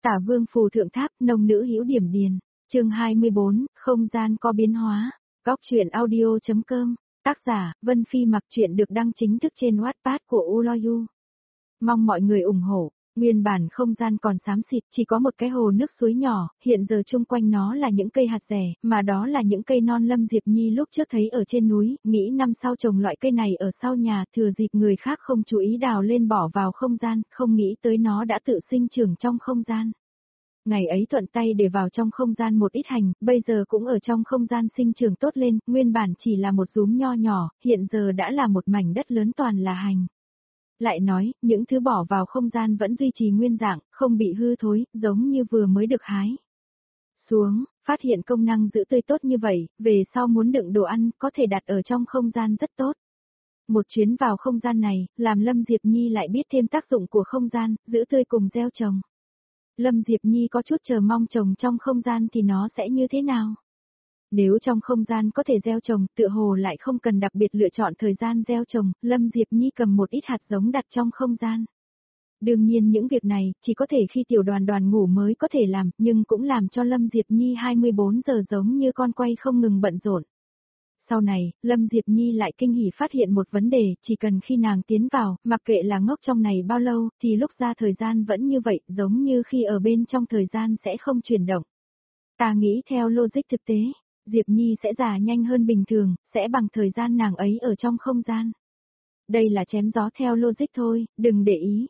Tả Vương phù thượng tháp, nông nữ hữu điểm điền. Chương 24, không gian có biến hóa. Góc truyện audio.com. Tác giả, Vân Phi. Mặc truyện được đăng chính thức trên Wattpad của Uloyu. Mong mọi người ủng hộ. Nguyên bản không gian còn xám xịt, chỉ có một cái hồ nước suối nhỏ, hiện giờ chung quanh nó là những cây hạt rẻ, mà đó là những cây non Lâm Diệp Nhi lúc trước thấy ở trên núi, nghĩ năm sau trồng loại cây này ở sau nhà, thừa dịp người khác không chú ý đào lên bỏ vào không gian, không nghĩ tới nó đã tự sinh trưởng trong không gian. Ngày ấy thuận tay để vào trong không gian một ít hành, bây giờ cũng ở trong không gian sinh trưởng tốt lên, nguyên bản chỉ là một rúm nho nhỏ, hiện giờ đã là một mảnh đất lớn toàn là hành. Lại nói, những thứ bỏ vào không gian vẫn duy trì nguyên dạng, không bị hư thối, giống như vừa mới được hái xuống, phát hiện công năng giữ tươi tốt như vậy, về sau muốn đựng đồ ăn, có thể đặt ở trong không gian rất tốt. Một chuyến vào không gian này, làm Lâm Diệp Nhi lại biết thêm tác dụng của không gian, giữ tươi cùng gieo trồng. Lâm Diệp Nhi có chút chờ mong trồng trong không gian thì nó sẽ như thế nào? Nếu trong không gian có thể gieo trồng, tựa hồ lại không cần đặc biệt lựa chọn thời gian gieo trồng, Lâm Diệp Nhi cầm một ít hạt giống đặt trong không gian. Đương nhiên những việc này, chỉ có thể khi tiểu đoàn đoàn ngủ mới có thể làm, nhưng cũng làm cho Lâm Diệp Nhi 24 giờ giống như con quay không ngừng bận rộn. Sau này, Lâm Diệp Nhi lại kinh hỉ phát hiện một vấn đề, chỉ cần khi nàng tiến vào, mặc kệ là ngốc trong này bao lâu, thì lúc ra thời gian vẫn như vậy, giống như khi ở bên trong thời gian sẽ không chuyển động. Ta nghĩ theo logic thực tế, Diệp Nhi sẽ già nhanh hơn bình thường, sẽ bằng thời gian nàng ấy ở trong không gian. Đây là chém gió theo logic thôi, đừng để ý.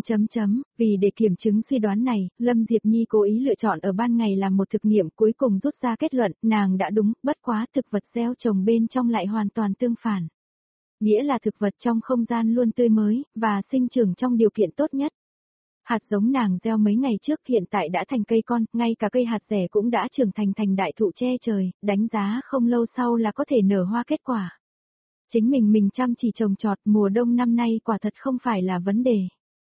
Vì để kiểm chứng suy đoán này, Lâm Diệp Nhi cố ý lựa chọn ở ban ngày làm một thực nghiệm, cuối cùng rút ra kết luận, nàng đã đúng, bất quá thực vật gieo trồng bên trong lại hoàn toàn tương phản. Nghĩa là thực vật trong không gian luôn tươi mới, và sinh trưởng trong điều kiện tốt nhất. Hạt giống nàng gieo mấy ngày trước hiện tại đã thành cây con, ngay cả cây hạt rẻ cũng đã trưởng thành đại thụ che trời, đánh giá không lâu sau là có thể nở hoa kết quả. Chính mình chăm chỉ trồng trọt, mùa đông năm nay quả thật không phải là vấn đề.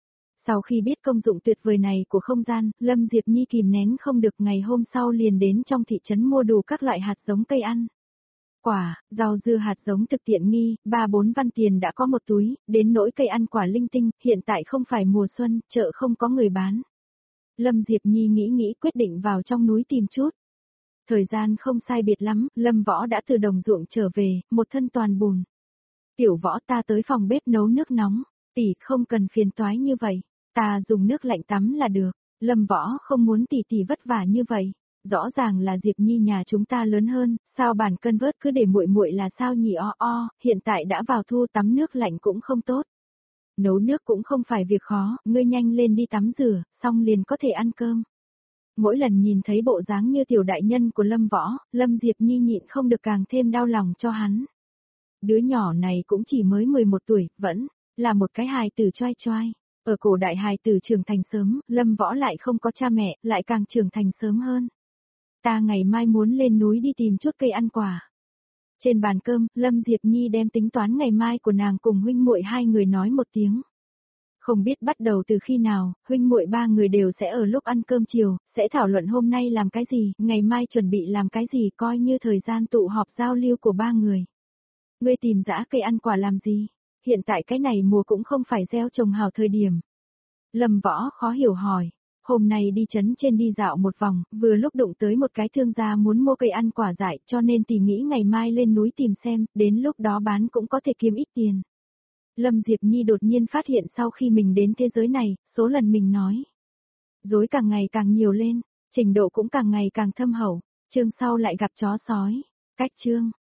Sau khi biết công dụng tuyệt vời này của không gian, Lâm Diệp Nhi kìm nén không được, ngày hôm sau liền đến trong thị trấn mua đủ các loại hạt giống cây ăn. Quả, rau dưa hạt giống thực tiện nghi, 3-4 văn tiền đã có một túi, đến nỗi cây ăn quả linh tinh, hiện tại không phải mùa xuân, chợ không có người bán. Lâm Diệp Nhi nghĩ quyết định vào trong núi tìm chút. Thời gian không sai biệt lắm, Lâm Võ đã từ đồng ruộng trở về, một thân toàn bùn. Tiểu Võ, ta tới phòng bếp nấu nước nóng, tỷ không cần phiền toái như vậy, ta dùng nước lạnh tắm là được. Lâm Võ không muốn tỷ vất vả như vậy. Rõ ràng là Diệp Nhi nhà chúng ta lớn hơn, sao bản cân vớt cứ để muội là sao nhỉ? Hiện tại đã vào thu, tắm nước lạnh cũng không tốt. Nấu nước cũng không phải việc khó, ngươi nhanh lên đi tắm rửa, xong liền có thể ăn cơm. Mỗi lần nhìn thấy bộ dáng như tiểu đại nhân của Lâm Võ, Lâm Diệp Nhi nhịn không được càng thêm đau lòng cho hắn. Đứa nhỏ này cũng chỉ mới 11 tuổi, vẫn là một cái hài tử choai. Ở cổ đại hài tử trưởng thành sớm, Lâm Võ lại không có cha mẹ, lại càng trưởng thành sớm hơn. Ta ngày mai muốn lên núi đi tìm chút cây ăn quả. Trên bàn cơm, Lâm Diệp Nhi đem tính toán ngày mai của nàng cùng huynh muội hai người nói một tiếng. Không biết bắt đầu từ khi nào, huynh muội ba người đều sẽ ở lúc ăn cơm chiều, sẽ thảo luận hôm nay làm cái gì, ngày mai chuẩn bị làm cái gì, coi như thời gian tụ họp giao lưu của ba người. Ngươi tìm dã cây ăn quả làm gì? Hiện tại cái này mùa cũng không phải gieo trồng hào thời điểm. Lâm Võ khó hiểu hỏi. Hôm nay đi trấn trên đi dạo một vòng, vừa lúc đụng tới một cái thương gia muốn mua cây ăn quả dại, cho nên tỷ nghĩ ngày mai lên núi tìm xem, đến lúc đó bán cũng có thể kiếm ít tiền. Lâm Diệp Nhi đột nhiên phát hiện sau khi mình đến thế giới này, số lần mình nói dối càng ngày càng nhiều lên, trình độ cũng càng ngày càng thâm hậu, chương sau lại gặp chó sói. Cách chương